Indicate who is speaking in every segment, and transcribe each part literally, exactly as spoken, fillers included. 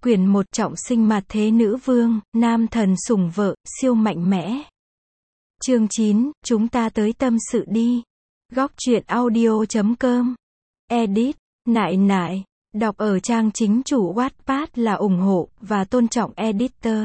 Speaker 1: Quyển một trọng sinh mạt thế nữ vương, nam thần sủng vợ, siêu mạnh mẽ. Chương chín, chúng ta tới tâm sự đi. Góc truyện audio chấm com. Edit, nại nại. Đọc ở trang chính chủ Wattpad là ủng hộ và tôn trọng editor.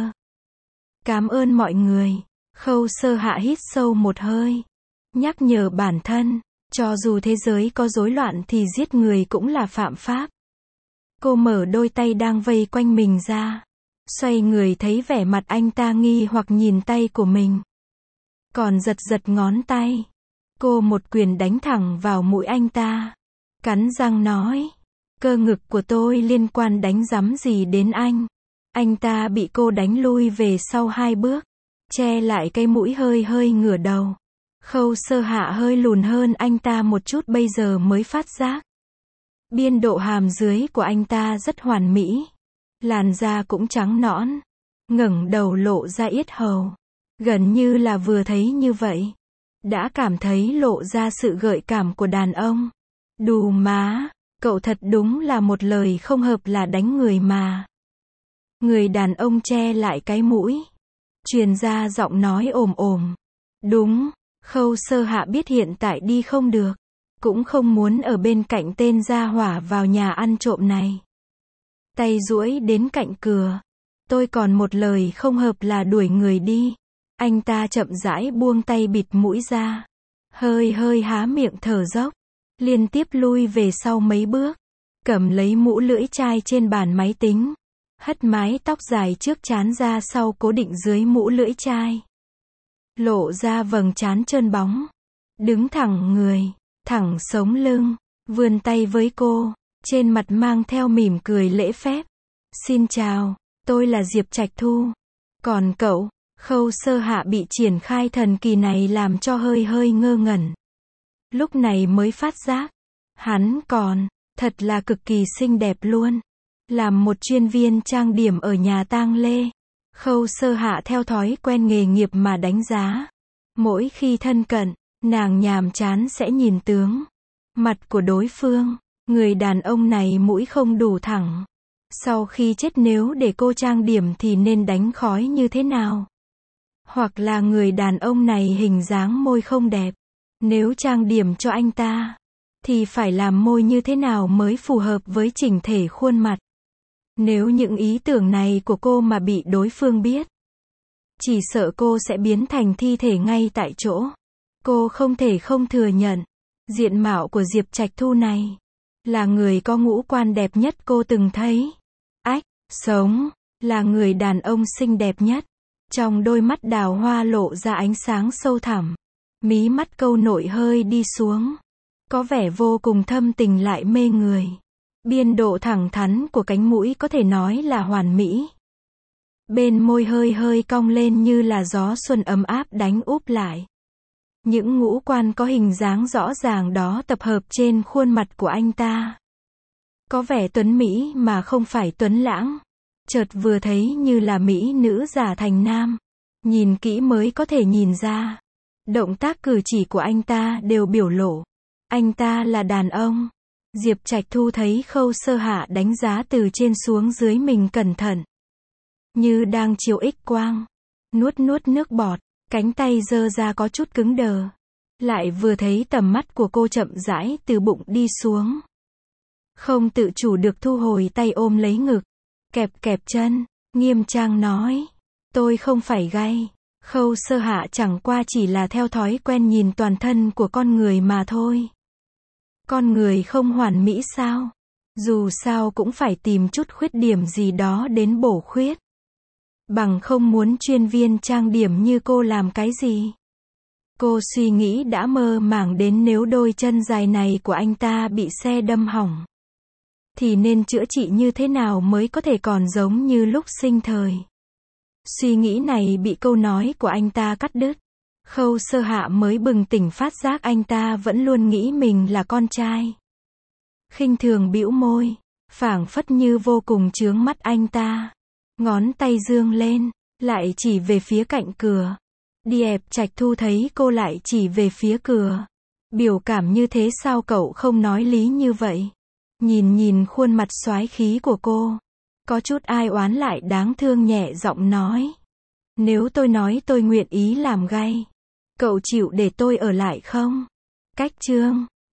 Speaker 1: Cảm ơn mọi người. Khâu Sơ Hạ hít sâu một hơi. Nhắc nhở bản thân, cho dù thế giới có rối loạn thì giết người cũng là phạm pháp. Cô mở đôi tay đang vây quanh mình ra. Xoay người thấy vẻ mặt anh ta nghi hoặc nhìn tay của mình. Còn giật giật ngón tay. Cô một quyền đánh thẳng vào mũi anh ta. Cắn răng nói. Cơ ngực của tôi liên quan đánh rắm gì đến anh. Anh ta bị cô đánh lui về sau hai bước. Che lại cái mũi hơi hơi ngửa đầu. Khâu Sơ Hạ hơi lùn hơn anh ta một chút bây giờ mới phát giác. Biên độ hàm dưới của anh ta rất hoàn mỹ. Làn da cũng trắng nõn. Ngẩng đầu lộ ra yết hầu. Gần như là vừa thấy như vậy. Đã cảm thấy lộ ra sự gợi cảm của đàn ông. Đù má, cậu thật đúng là một lời không hợp là đánh người mà. Người đàn ông che lại cái mũi. Truyền ra giọng nói ồm ồm. Đúng, Khâu Sơ Hạ biết hiện tại đi không được. Cũng không muốn ở bên cạnh tên gia hỏa vào nhà ăn trộm này. Tay duỗi đến cạnh cửa. Tôi còn một lời không hợp là đuổi người đi. Anh ta chậm rãi buông tay bịt mũi ra. Hơi hơi há miệng thở dốc. Liên tiếp lui về sau mấy bước. Cầm lấy mũ lưỡi chai trên bàn máy tính. Hất mái tóc dài trước trán ra sau cố định dưới mũ lưỡi chai. Lộ ra vầng trán trơn bóng. Đứng thẳng người. Thẳng sống lưng, vươn tay với cô, trên mặt mang theo mỉm cười lễ phép. Xin chào, tôi là Diệp Trạch Thu. Còn cậu? Khâu Sơ Hạ bị triển khai thần kỳ này làm cho hơi hơi ngơ ngẩn. Lúc này mới phát giác, hắn còn, thật là cực kỳ xinh đẹp luôn. Làm một chuyên viên trang điểm ở nhà tang lê. Khâu Sơ Hạ theo thói quen nghề nghiệp mà đánh giá. Mỗi khi thân cận, nàng nhàm chán sẽ nhìn tướng mặt của đối phương. Người đàn ông này mũi không đủ thẳng. Sau khi chết nếu để cô trang điểm thì nên đánh khói như thế nào? Hoặc là người đàn ông này hình dáng môi không đẹp. Nếu trang điểm cho anh ta, thì phải làm môi như thế nào mới phù hợp với chỉnh thể khuôn mặt? Nếu những ý tưởng này của cô mà bị đối phương biết, chỉ sợ cô sẽ biến thành thi thể ngay tại chỗ. Cô không thể không thừa nhận, diện mạo của Diệp Trạch Thu này, là người có ngũ quan đẹp nhất cô từng thấy. Ách, sống, là người đàn ông xinh đẹp nhất. Trong đôi mắt đào hoa lộ ra ánh sáng sâu thẳm. Mí mắt câu nội hơi đi xuống. Có vẻ vô cùng thâm tình lại mê người. Biên độ thẳng thắn của cánh mũi có thể nói là hoàn mỹ. Bên môi hơi hơi cong lên như là gió xuân ấm áp đánh úp lại. Những ngũ quan có hình dáng rõ ràng đó tập hợp trên khuôn mặt của anh ta. Có vẻ tuấn mỹ mà không phải tuấn lãng. Chợt vừa thấy như là mỹ nữ giả thành nam. Nhìn kỹ mới có thể nhìn ra. Động tác cử chỉ của anh ta đều biểu lộ. Anh ta là đàn ông. Diệp Trạch Thu thấy Khâu Sơ Hạ đánh giá từ trên xuống dưới mình cẩn thận. Như đang chiếu X quang. Nuốt nuốt nước bọt. Cánh tay giơ ra có chút cứng đờ. Lại vừa thấy tầm mắt của cô chậm rãi từ bụng đi xuống. Không tự chủ được thu hồi tay ôm lấy ngực. Kẹp kẹp chân. Nghiêm trang nói. Tôi không phải gay. Khâu Sơ Hạ chẳng qua chỉ là theo thói quen nhìn toàn thân của con người mà thôi. Con người không hoàn mỹ sao? Dù sao cũng phải tìm chút khuyết điểm gì đó đến bổ khuyết. Bằng không muốn chuyên viên trang điểm như cô làm cái gì. Cô suy nghĩ đã mơ màng đến nếu đôi chân dài này của anh ta bị xe đâm hỏng, thì nên chữa trị như thế nào mới có thể còn giống như lúc sinh thời. Suy nghĩ này bị câu nói của anh ta cắt đứt. Khâu Sơ Hạ mới bừng tỉnh phát giác anh ta vẫn luôn nghĩ mình là con trai. Khinh thường bĩu môi, phảng phất như vô cùng chướng mắt anh ta. Ngón tay dương lên, lại chỉ về phía cạnh cửa. Diệp Trạch Thu thấy cô lại chỉ về phía cửa. Biểu cảm như thế sao cậu không nói lý như vậy? Nhìn nhìn khuôn mặt soái khí của cô, Có chút ai oán lại đáng thương nhẹ giọng nói. Nếu tôi nói tôi nguyện ý làm gay, cậu chịu để tôi ở lại không? Cách chương